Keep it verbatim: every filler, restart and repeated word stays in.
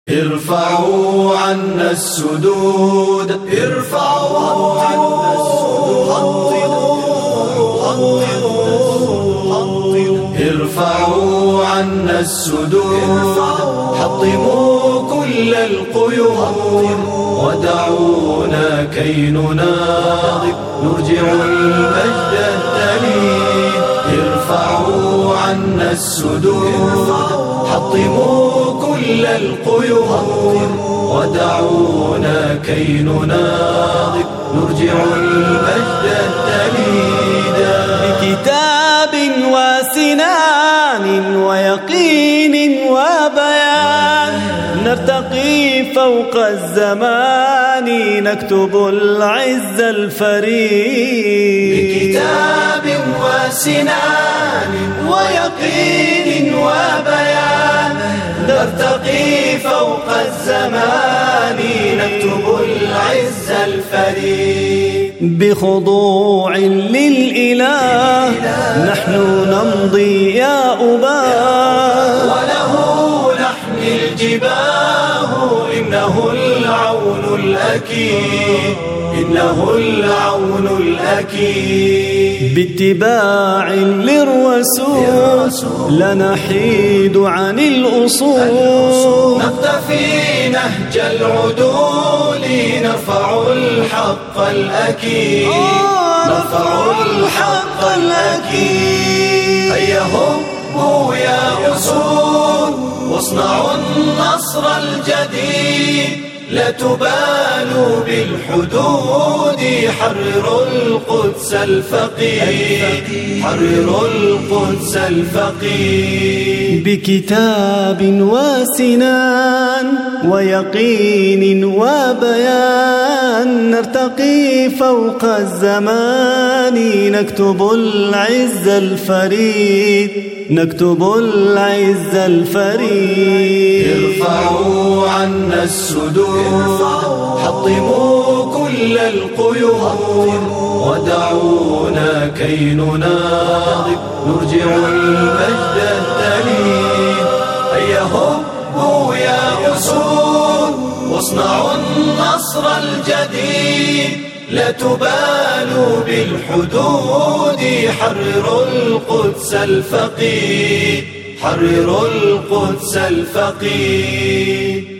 ارفعوا عنا السدود، ارفعوا عنا السدود، ارفعوا عنا السدود، حطموا كل القيود، ودعونا كي نناضل نرجع المجد الدليل. ارفعوا عنا السدود، حطموا كل القيود، ودعونا كي نناضل نرجع المجد الدليل. بكتاب وسنان ويقين وبيان نرتقي فوق الزمان نكتب العز الفريد. بكتاب وسنان ويقين وبيان نرتقي فوق الزمان نكتب العز الفريد. بخضوع للإله نحن نمضي يا أباه، وله نحمي الجباه إنه العون الأكيد، إنه العون الأكيد. باتباع للرسول لا نحيد عن الأصول، نقتفي نهج العدول نرفع الحق الأكيد، نرفع الحق الأكيد. هيا هبوا يا أسود واصنعوا النصر الجديد، لا تبالوا بالحدود، حرروا القدس الفقيد، حرروا القدس الفقيد. بكتاب وسنان ويقين وبيان نرتقي فوق الزمان نكتب العز الفريد، نكتب العز الفريد. ارفعوا عنا السدود، حطموا كل القيود، ودعونا كي نناضل نرجع المجد الدليل. هيا هبوا يا أسود واصنعوا النصر الجديد، لا تبالوا بالحدود، حرروا القدس الفقيد، حرروا القدس الفقيد.